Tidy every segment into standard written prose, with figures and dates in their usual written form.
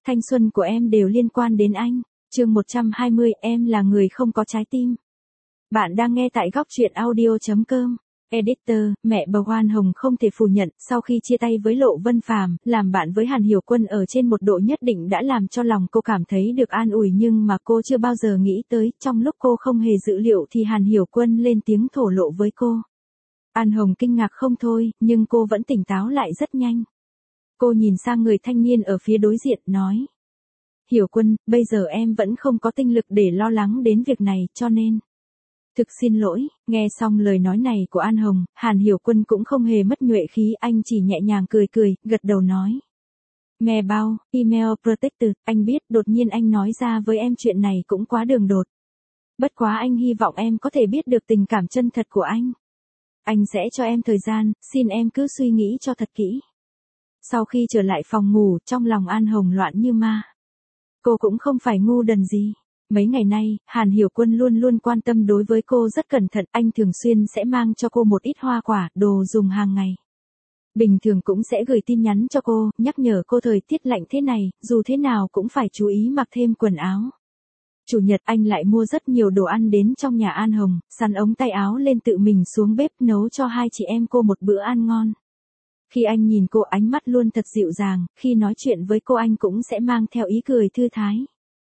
Thanh xuân của em đều liên quan đến anh. Chương 120, em là người không có trái tim. Bạn đang nghe tại góc truyện audio.com. Editor, mẹ bầu Hoan Hồng không thể phủ nhận, sau khi chia tay với Lộ Vân Phàm, làm bạn với Hàn Hiểu Quân ở trên một độ nhất định đã làm cho lòng cô cảm thấy được an ủi, nhưng mà cô chưa bao giờ nghĩ tới, trong lúc cô không hề dự liệu thì Hàn Hiểu Quân lên tiếng thổ lộ với cô. An Hồng kinh ngạc không thôi, nhưng cô vẫn tỉnh táo lại rất nhanh. Cô nhìn sang người thanh niên ở phía đối diện, nói. Hiểu Quân, bây giờ em vẫn không có tinh lực để lo lắng đến việc này, cho nên. Thực xin lỗi. Nghe xong lời nói này của An Hồng, Hàn Hiểu Quân cũng không hề mất nhuệ khí, anh chỉ nhẹ nhàng cười, gật đầu nói. Mẹ bao, email protected, anh biết đột nhiên anh nói ra với em chuyện này cũng quá đường đột. Bất quá anh hy vọng em có thể biết được tình cảm chân thật của anh. Anh sẽ cho em thời gian, xin em cứ suy nghĩ cho thật kỹ. Sau khi trở lại phòng ngủ, trong lòng An Hồng loạn như ma. Cô cũng không phải ngu đần gì. Mấy ngày nay, Hàn Hiểu Quân luôn luôn quan tâm đối với cô rất cẩn thận, anh thường xuyên sẽ mang cho cô một ít hoa quả, đồ dùng hàng ngày. Bình thường cũng sẽ gửi tin nhắn cho cô, nhắc nhở cô thời tiết lạnh thế này, dù thế nào cũng phải chú ý mặc thêm quần áo. Chủ nhật anh lại mua rất nhiều đồ ăn đến trong nhà An Hồng, sắn ống tay áo lên tự mình xuống bếp nấu cho hai chị em cô một bữa ăn ngon. Khi anh nhìn cô ánh mắt luôn thật dịu dàng, khi nói chuyện với cô anh cũng sẽ mang theo ý cười thư thái.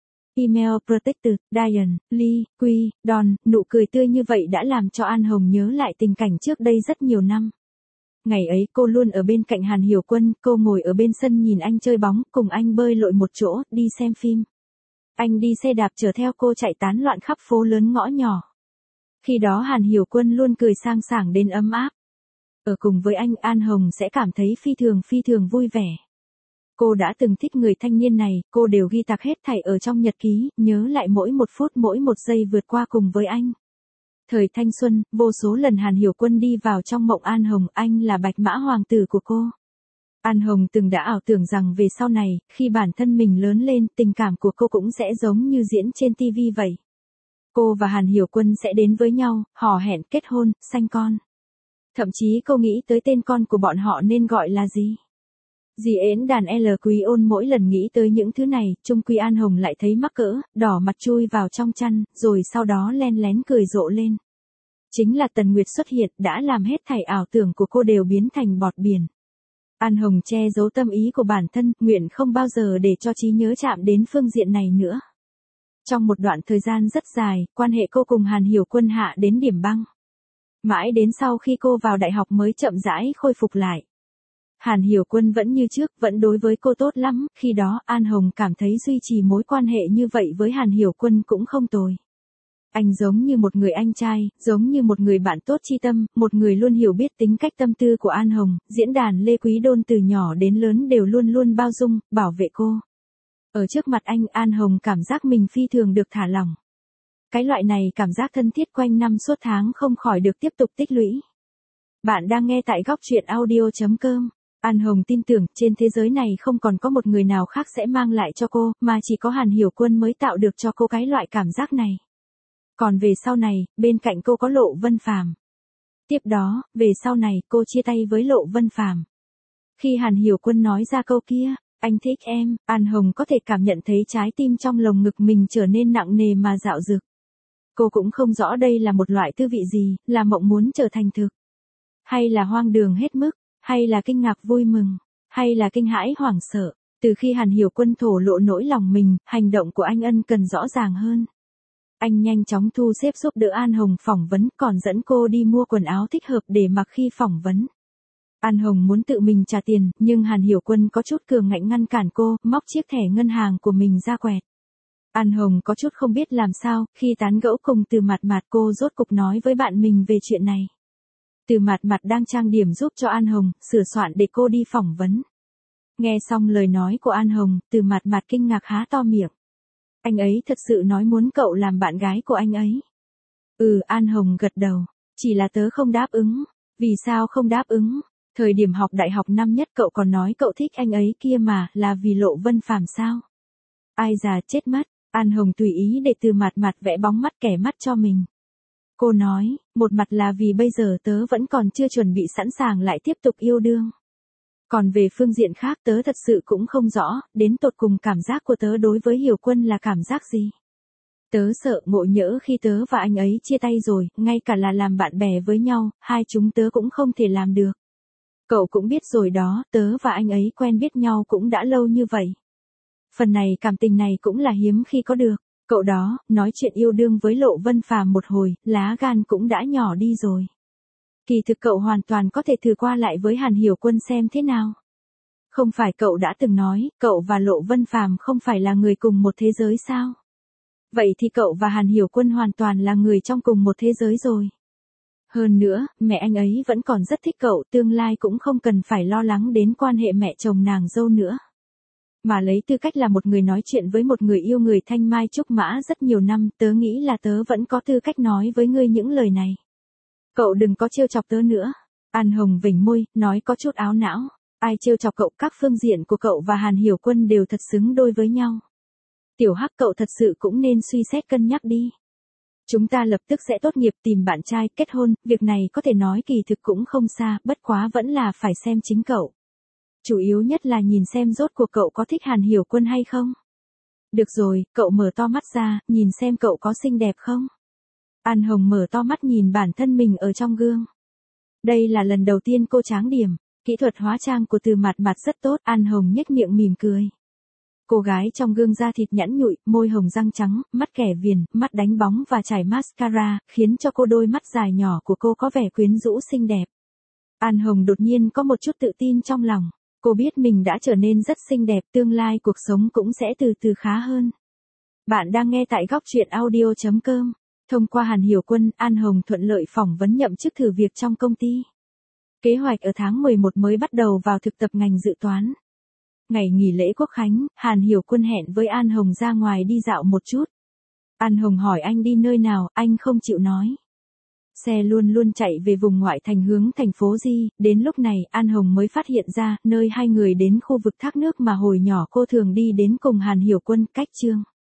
Email protected, Diane, Lee, Quy, Don, nụ cười tươi như vậy đã làm cho An Hồng nhớ lại tình cảnh trước đây rất nhiều năm. Ngày ấy cô luôn ở bên cạnh Hàn Hiểu Quân, cô ngồi ở bên sân nhìn anh chơi bóng, cùng anh bơi lội một chỗ, đi xem phim. Anh đi xe đạp chở theo cô chạy tán loạn khắp phố lớn ngõ nhỏ. Khi đó Hàn Hiểu Quân luôn cười sang sảng đến ấm áp. Ở cùng với anh, An Hồng sẽ cảm thấy phi thường vui vẻ. Cô đã từng thích người thanh niên này, cô đều ghi tạc hết thảy ở trong nhật ký, nhớ lại mỗi một phút mỗi một giây vượt qua cùng với anh. Thời thanh xuân, vô số lần Hàn Hiểu Quân đi vào trong mộng An Hồng, anh là bạch mã hoàng tử của cô. An Hồng từng đã ảo tưởng rằng về sau này, khi bản thân mình lớn lên, tình cảm của cô cũng sẽ giống như diễn trên TV vậy. Cô và Hàn Hiểu Quân sẽ đến với nhau, hò hẹn, kết hôn, sanh con. Thậm chí cô nghĩ tới tên con của bọn họ nên gọi là gì. Dì ến đàn L Quý Ôn mỗi lần nghĩ tới những thứ này, chung quy An Hồng lại thấy mắc cỡ, đỏ mặt chui vào trong chăn, rồi sau đó len lén cười rộ lên. Chính là Tần Nguyệt xuất hiện đã làm hết thảy ảo tưởng của cô đều biến thành bọt biển. An Hồng che giấu tâm ý của bản thân, nguyện không bao giờ để cho trí nhớ chạm đến phương diện này nữa. Trong một đoạn thời gian rất dài, quan hệ cô cùng Hàn Hiểu Quân hạ đến điểm băng. Mãi đến sau khi cô vào đại học mới chậm rãi khôi phục lại. Hàn Hiểu Quân vẫn như trước, vẫn đối với cô tốt lắm, khi đó An Hồng cảm thấy duy trì mối quan hệ như vậy với Hàn Hiểu Quân cũng không tồi. Anh giống như một người anh trai, giống như một người bạn tốt chi tâm, một người luôn hiểu biết tính cách tâm tư của An Hồng, diễn đàn Lê Quý Đôn từ nhỏ đến lớn đều luôn luôn bao dung, bảo vệ cô. Ở trước mặt anh, An Hồng cảm giác mình phi thường được thả lỏng. Cái loại này cảm giác thân thiết quanh năm suốt tháng không khỏi được tiếp tục tích lũy. Bạn đang nghe tại góc truyện audio.com. An Hồng tin tưởng trên thế giới này không còn có một người nào khác sẽ mang lại cho cô, mà chỉ có Hàn Hiểu Quân mới tạo được cho cô cái loại cảm giác này. Còn về sau này, bên cạnh cô có Lộ Vân Phàm. Tiếp đó, về sau này cô chia tay với Lộ Vân Phàm. Khi Hàn Hiểu Quân nói ra câu kia, anh thích em, An Hồng có thể cảm nhận thấy trái tim trong lồng ngực mình trở nên nặng nề mà dạo dực. Cô cũng không rõ đây là một loại tư vị gì, là mộng muốn trở thành thực. Hay là hoang đường hết mức, hay là kinh ngạc vui mừng, hay là kinh hãi hoảng sợ. Từ khi Hàn Hiểu Quân thổ lộ nỗi lòng mình, hành động của anh ân cần rõ ràng hơn. Anh nhanh chóng thu xếp giúp đỡ An Hồng phỏng vấn, còn dẫn cô đi mua quần áo thích hợp để mặc khi phỏng vấn. An Hồng muốn tự mình trả tiền, nhưng Hàn Hiểu Quân có chút cường ngạnh ngăn cản cô, móc chiếc thẻ ngân hàng của mình ra quẹt. An Hồng có chút không biết làm sao, khi tán gẫu cùng Từ Mạt Mạt cô rốt cục nói với bạn mình về chuyện này. Từ Mạt Mạt đang trang điểm giúp cho An Hồng, sửa soạn để cô đi phỏng vấn. Nghe xong lời nói của An Hồng, Từ Mạt Mạt kinh ngạc há to miệng. Anh ấy thật sự nói muốn cậu làm bạn gái của anh ấy. An Hồng gật đầu. Chỉ là tớ không đáp ứng. Vì sao không đáp ứng? Thời điểm học đại học năm nhất cậu còn nói cậu thích anh ấy kia mà, là vì Lộ Vân Phàm sao? Ai già chết mất. An Hồng tùy ý để Từ Mạt Mạt vẽ bóng mắt kẻ mắt cho mình. Cô nói, một mặt là vì bây giờ tớ vẫn còn chưa chuẩn bị sẵn sàng lại tiếp tục yêu đương. Còn về phương diện khác tớ thật sự cũng không rõ, đến tột cùng cảm giác của tớ đối với Hiểu Quân là cảm giác gì. Tớ sợ ngộ nhỡ khi tớ và anh ấy chia tay rồi, ngay cả là làm bạn bè với nhau, hai chúng tớ cũng không thể làm được. Cậu cũng biết rồi đó, tớ và anh ấy quen biết nhau cũng đã lâu như vậy. Phần này cảm tình này cũng là hiếm khi có được. Cậu đó, nói chuyện yêu đương với Lộ Vân Phàm một hồi, lá gan cũng đã nhỏ đi rồi. Kỳ thực cậu hoàn toàn có thể thử qua lại với Hàn Hiểu Quân xem thế nào. Không phải cậu đã từng nói, cậu và Lộ Vân Phàm không phải là người cùng một thế giới sao? Vậy thì cậu và Hàn Hiểu Quân hoàn toàn là người trong cùng một thế giới rồi. Hơn nữa, mẹ anh ấy vẫn còn rất thích cậu, tương lai cũng không cần phải lo lắng đến quan hệ mẹ chồng nàng dâu nữa. Mà lấy tư cách là một người nói chuyện với một người yêu người thanh mai trúc mã rất nhiều năm, tớ nghĩ là tớ vẫn có tư cách nói với ngươi những lời này. Cậu đừng có trêu chọc tớ nữa. An Hồng vểnh môi, nói có chút áo não. Ai trêu chọc cậu, các phương diện của cậu và Hàn Hiểu Quân đều thật xứng đôi với nhau. Tiểu Hắc, cậu thật sự cũng nên suy xét cân nhắc đi. Chúng ta lập tức sẽ tốt nghiệp, tìm bạn trai, kết hôn, việc này có thể nói kỳ thực cũng không xa, bất quá vẫn là phải xem chính cậu. Chủ yếu nhất là nhìn xem rốt cuộc cậu có thích Hàn Hiểu Quân hay không. Được rồi, cậu mở to mắt ra, nhìn xem cậu có xinh đẹp không. An Hồng mở to mắt nhìn bản thân mình ở trong gương. Đây là lần đầu tiên cô tráng điểm, kỹ thuật hóa trang của Từ Mạt Mạt rất tốt, An Hồng nhếch miệng mỉm cười. Cô gái trong gương da thịt nhẵn nhụi, môi hồng răng trắng, mắt kẻ viền, mắt đánh bóng và chải mascara, khiến cho cô đôi mắt dài nhỏ của cô có vẻ quyến rũ xinh đẹp. An Hồng đột nhiên có một chút tự tin trong lòng. Cô biết mình đã trở nên rất xinh đẹp, tương lai cuộc sống cũng sẽ từ từ khá hơn. Bạn đang nghe tại góc truyện audio.com. Thông qua Hàn Hiểu Quân, An Hồng thuận lợi phỏng vấn nhậm chức thử việc trong công ty. Kế hoạch ở tháng 11 mới bắt đầu vào thực tập ngành dự toán. Ngày nghỉ lễ Quốc khánh, Hàn Hiểu Quân hẹn với An Hồng ra ngoài đi dạo một chút. An Hồng hỏi anh đi nơi nào, anh không chịu nói. Xe luôn luôn chạy về vùng ngoại thành hướng thành phố Di, đến lúc này An Hồng mới phát hiện ra, nơi hai người đến khu vực thác nước mà hồi nhỏ cô thường đi đến cùng Hàn Hiểu Quân, cách Chương